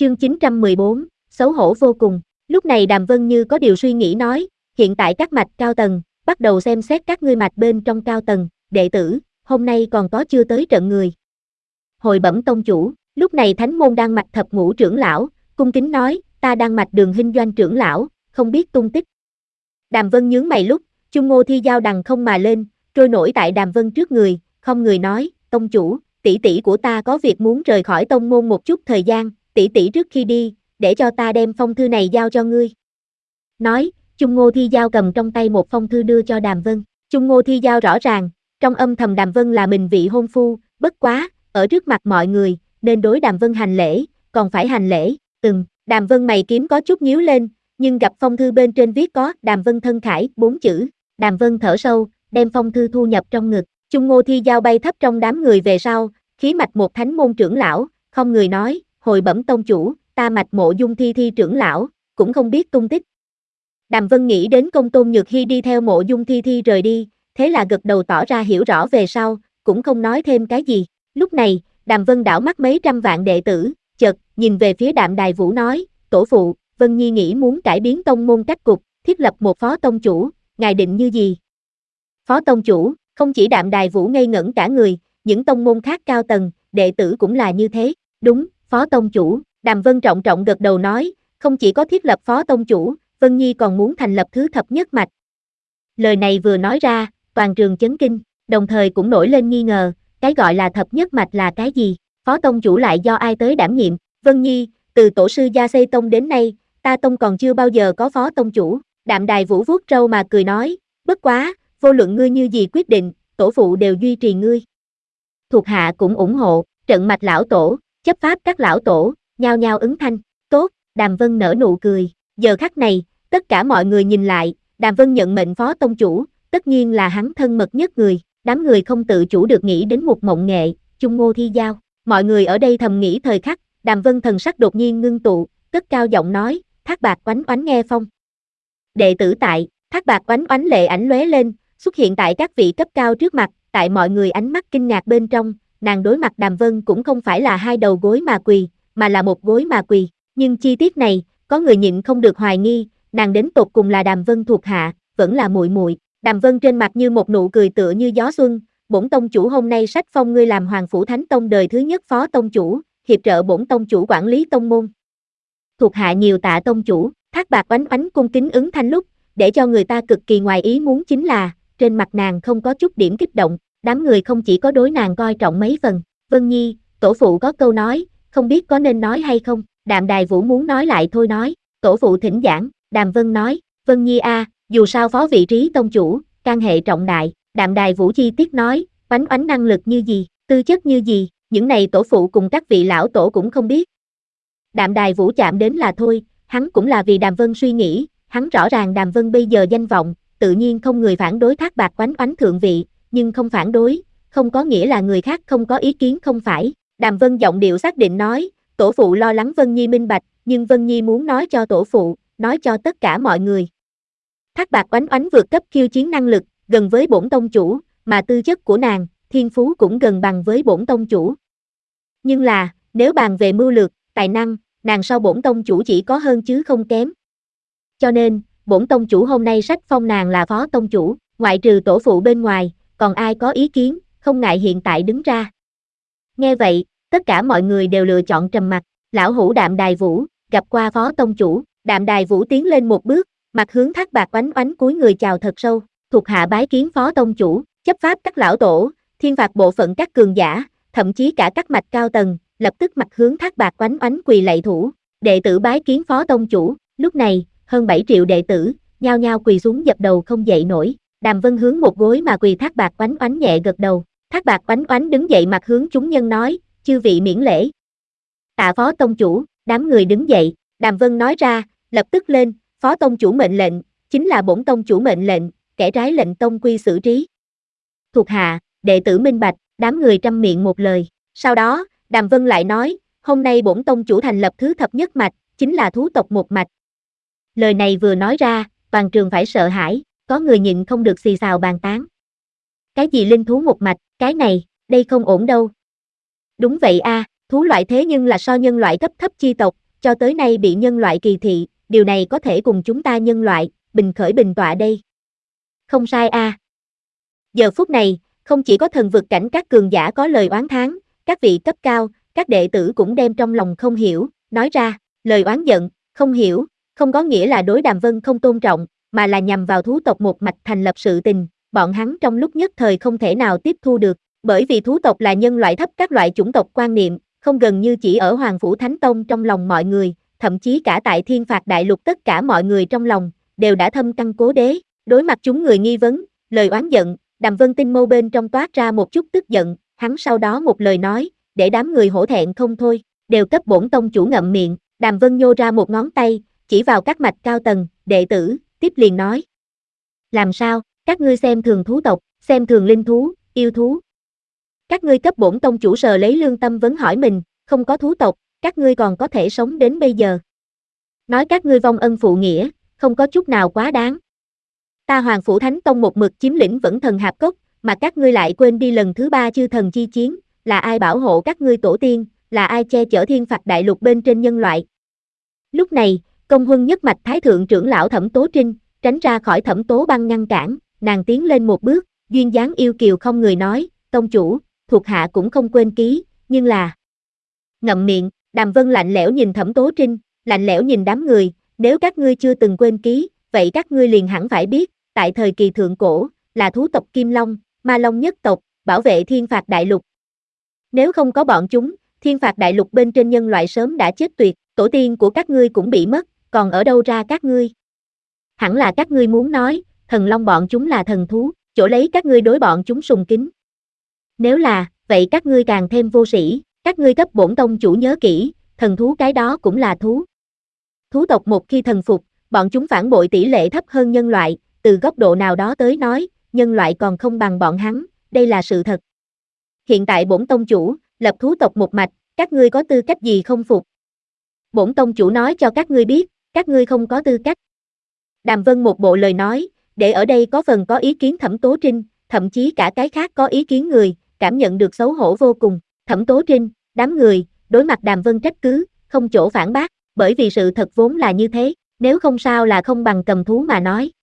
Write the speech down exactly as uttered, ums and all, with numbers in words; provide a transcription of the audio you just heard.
Chương chín trăm mười bốn, xấu hổ vô cùng. Lúc này Đàm Vân như có điều suy nghĩ nói, hiện tại các mạch cao tầng, bắt đầu xem xét các ngươi mạch bên trong cao tầng, đệ tử, hôm nay còn có chưa tới trận người. Hồi bẩm tông chủ, lúc này Thánh môn đang mạch thập ngũ trưởng lão, cung kính nói, ta đang mạch Đường Hinh Doanh trưởng lão, không biết tung tích. Đàm Vân nhướng mày lúc, Chung Ngô Thi Giao đằng không mà lên, trôi nổi tại Đàm Vân trước người, không người nói, tông chủ, tỷ tỷ của ta có việc muốn rời khỏi tông môn một chút thời gian, tỷ tỷ trước khi đi, để cho ta đem phong thư này giao cho ngươi. Nói, Chung Ngô Thi Giao cầm trong tay một phong thư đưa cho Đàm Vân. Chung Ngô Thi Giao rõ ràng, trong âm thầm Đàm Vân là mình vị hôn phu, bất quá, ở trước mặt mọi người, nên đối Đàm Vân hành lễ, còn phải hành lễ, ừm, Đàm Vân mày kiếm có chút nhíu lên, nhưng gặp phong thư bên trên viết có Đàm Vân thân khải, bốn chữ. Đàm Vân thở sâu, đem phong thư thu nhập trong ngực. Chung Ngô Thi Giao bay thấp trong đám người về sau, khí mạch một thánh môn trưởng lão, không người nói, hồi bẩm tông chủ, ta mạch Mộ Dung Thi Thi trưởng lão, cũng không biết tung tích. Đàm Vân nghĩ đến Công Tôn Nhược Hy đi theo Mộ Dung Thi Thi rời đi, thế là gật đầu tỏ ra hiểu rõ về sau, cũng không nói thêm cái gì. Lúc này, Đàm Vân đảo mắt mấy trăm vạn đệ tử, chợt nhìn về phía Đạm Đài Vũ nói, tổ phụ, Vân Nhi nghĩ muốn cải biến tông môn cách cục, thiết lập một phó tông chủ, ngài định như gì? Phó tông chủ, không chỉ Đạm Đài Vũ ngây ngẩn cả người, những tông môn khác cao tầng, đệ tử cũng là như thế. Đúng, phó tông chủ, Đàm Vân trọng trọng gật đầu nói, không chỉ có thiết lập phó tông chủ, Vân Nhi còn muốn thành lập thứ thập nhất mạch. Lời này vừa nói ra, toàn trường chấn kinh, đồng thời cũng nổi lên nghi ngờ, cái gọi là thập nhất mạch là cái gì? Phó tông chủ lại do ai tới đảm nhiệm? Vân Nhi, từ tổ sư gia xây tông đến nay, ta tông còn chưa bao giờ có phó tông chủ. Đạm Đài Vũ vuốt râu mà cười nói, bất quá, vô luận ngươi như gì quyết định, tổ phụ đều duy trì ngươi. Thuộc hạ cũng ủng hộ, trận mạch lão tổ, chấp pháp các lão tổ, nhao nhao ứng thanh, tốt, Đàm Vân nở nụ cười. Giờ khắc này, tất cả mọi người nhìn lại, Đàm Vân nhận mệnh phó tông chủ, tất nhiên là hắn thân mật nhất người, đám người không tự chủ được nghĩ đến một mộng nghệ, Chung Ngô Thi Giao. Mọi người ở đây thầm nghĩ thời khắc, Đàm Vân thần sắc đột nhiên ngưng tụ, cất cao giọng nói, Thác Bạt Oánh Oánh nghe phong. Đệ tử tại, Thác Bạt Oánh Oánh lệ ảnh lóe lên, xuất hiện tại các vị cấp cao trước mặt, tại mọi người ánh mắt kinh ngạc bên trong, nàng đối mặt Đàm Vân cũng không phải là hai đầu gối mà quỳ, mà là một gối mà quỳ, nhưng chi tiết này, có người nhịn không được hoài nghi, nàng đến tột cùng là Đàm Vân thuộc hạ, vẫn là muội muội. Đàm Vân trên mặt như một nụ cười tựa như gió xuân, bổn tông chủ hôm nay sách phong ngươi làm Hoàng Phủ Thánh Tông đời thứ nhất phó tông chủ, hiệp trợ bổn tông chủ quản lý tông môn. Thuộc hạ nhiều tạ tông chủ, Thác Bạt Oánh Oánh cung kính ứng thanh lúc, để cho người ta cực kỳ ngoài ý muốn chính là, trên mặt nàng không có chút điểm kích động, đám người không chỉ có đối nàng coi trọng mấy phần. Vân Nhi, tổ phụ có câu nói, không biết có nên nói hay không? Đạm Đài Vũ muốn nói lại thôi nói, tổ phụ thỉnh giảng. Đàm Vân nói, Vân Nhi a, à, dù sao phó vị trí tông chủ, can hệ trọng đại. Đạm Đài Vũ chi tiết nói, Oánh Oánh năng lực như gì, tư chất như gì, những này tổ phụ cùng các vị lão tổ cũng không biết. Đạm Đài Vũ chạm đến là thôi, hắn cũng là vì Đàm Vân suy nghĩ, hắn rõ ràng Đàm Vân bây giờ danh vọng, tự nhiên không người phản đối Thác Bạt Oánh Oánh thượng vị, nhưng không phản đối, không có nghĩa là người khác không có ý kiến không phải. Đàm Vân giọng điệu xác định nói, tổ phụ lo lắng Vân Nhi minh bạch, nhưng Vân Nhi muốn nói cho tổ phụ, nói cho tất cả mọi người. Thác Bạt Oánh Oánh vượt cấp khiêu chiến năng lực, gần với bổn tông chủ, mà tư chất của nàng, thiên phú cũng gần bằng với bổn tông chủ. Nhưng là, nếu bàn về mưu lược, tài năng, nàng sau bổn tông chủ chỉ có hơn chứ không kém. Cho nên, bổn tông chủ hôm nay sách phong nàng là phó tông chủ, ngoại trừ tổ phụ bên ngoài, còn ai có ý kiến, không ngại hiện tại đứng ra. Nghe vậy, tất cả mọi người đều lựa chọn trầm mặc. Lão hủ Đạm Đài Vũ, gặp qua phó tông chủ. Đạm Đài Vũ tiến lên một bước, mặt hướng Thác Bạt Oánh Oánh cúi người chào thật sâu, thuộc hạ bái kiến phó tông chủ, chấp pháp các lão tổ, thiên phạt bộ phận các cường giả, thậm chí cả các mạch cao tầng, lập tức mặt hướng Thác Bạt Oánh Oánh quỳ lạy thủ, đệ tử bái kiến phó tông chủ. Lúc này, hơn bảy triệu đệ tử, nhao nhao quỳ xuống dập đầu không dậy nổi. Đàm Vân hướng một gối mà quỳ Thác Bạt Oánh Oánh nhẹ gật đầu. Thác Bạt Oánh Oánh đứng dậy mặt hướng chúng nhân nói, chư vị miễn lễ. Tạ phó tông chủ, đám người đứng dậy, Đàm Vân nói ra, lập tức lên, phó tông chủ mệnh lệnh, chính là bổn tông chủ mệnh lệnh, kẻ trái lệnh tông quy xử trí. Thuộc hạ, đệ tử minh bạch, đám người trăm miệng một lời. Sau đó, Đàm Vân lại nói, hôm nay bổn tông chủ thành lập thứ thập nhất mạch, chính là thú tộc một mạch. Lời này vừa nói ra, toàn trường phải sợ hãi, có người nhịn không được xì xào bàn tán. Cái gì linh thú một mạch, cái này, đây không ổn đâu. Đúng vậy a, à, thú loại thế nhưng là so nhân loại cấp thấp chi tộc, cho tới nay bị nhân loại kỳ thị, điều này có thể cùng chúng ta nhân loại, bình khởi bình tọa đây. Không sai a. À. Giờ phút này, không chỉ có thần vực cảnh các cường giả có lời oán thán, các vị cấp cao, các đệ tử cũng đem trong lòng không hiểu, nói ra, lời oán giận, không hiểu, không có nghĩa là đối Đàm Vân không tôn trọng, mà là nhằm vào thú tộc một mạch thành lập sự tình, bọn hắn trong lúc nhất thời không thể nào tiếp thu được, bởi vì thú tộc là nhân loại thấp các loại chủng tộc quan niệm, không gần như chỉ ở Hoàng Phủ Thánh Tông trong lòng mọi người, thậm chí cả tại Thiên Phạt Đại Lục tất cả mọi người trong lòng, đều đã thâm căn cố đế, đối mặt chúng người nghi vấn, lời oán giận, Đàm Vân tinh mâu bên trong toát ra một chút tức giận, hắn sau đó một lời nói, để đám người hổ thẹn không thôi, đều cấp bổn tông chủ ngậm miệng, Đàm Vân nhô ra một ngón tay, chỉ vào các mạch cao tầng, đệ tử, tiếp liền nói. Làm sao, các ngươi xem thường thú tộc, xem thường linh thú, yêu thú. Các ngươi cấp bổn tông chủ sờ lấy lương tâm vấn hỏi mình, không có thú tộc, các ngươi còn có thể sống đến bây giờ. Nói các ngươi vong ân phụ nghĩa, không có chút nào quá đáng. Ta Hoàng Phủ Thánh Tông một mực chiếm lĩnh vẫn thần hạp cốc, mà các ngươi lại quên đi lần thứ ba chư thần chi chiến, là ai bảo hộ các ngươi tổ tiên, là ai che chở Thiên Phạt Đại Lục bên trên nhân loại. Lúc này, Công Huân nhất mạch Thái Thượng trưởng lão Thẩm Tố Trinh, tránh ra khỏi Thẩm Tố Băng ngăn cản, nàng tiến lên một bước, duyên dáng yêu kiều không người nói, tông chủ, thuộc hạ cũng không quên ký, nhưng là... Ngậm miệng, Đàm Vân lạnh lẽo nhìn Thẩm Tố Trinh, lạnh lẽo nhìn đám người, nếu các ngươi chưa từng quên ký, vậy các ngươi liền hẳn phải biết, tại thời kỳ thượng cổ, là thú tộc Kim Long, Ma Long nhất tộc, bảo vệ Thiên Phạt Đại Lục. Nếu không có bọn chúng, Thiên Phạt Đại Lục bên trên nhân loại sớm đã chết tuyệt, tổ tiên của các ngươi cũng bị mất, còn ở đâu ra các ngươi? Hẳn là các ngươi muốn nói, thần long bọn chúng là thần thú, chỗ lấy các ngươi đối bọn chúng sùng kính. Nếu là, vậy các ngươi càng thêm vô sĩ, các ngươi cấp bổn tông chủ nhớ kỹ, thần thú cái đó cũng là thú. Thú tộc một khi thần phục, bọn chúng phản bội tỷ lệ thấp hơn nhân loại, từ góc độ nào đó tới nói, nhân loại còn không bằng bọn hắn, đây là sự thật. Hiện tại bổn tông chủ, lập thú tộc một mạch, các ngươi có tư cách gì không phục? Bổn tông chủ nói cho các ngươi biết, các ngươi không có tư cách. Đàm Vân một bộ lời nói, để ở đây có phần có ý kiến Thẩm Tố Trinh, thậm chí cả cái khác có ý kiến người, cảm nhận được xấu hổ vô cùng. Thẩm Tố Trinh, đám người, đối mặt Đàm Vân trách cứ, không chỗ phản bác, bởi vì sự thật vốn là như thế, nếu không sao là không bằng cầm thú mà nói.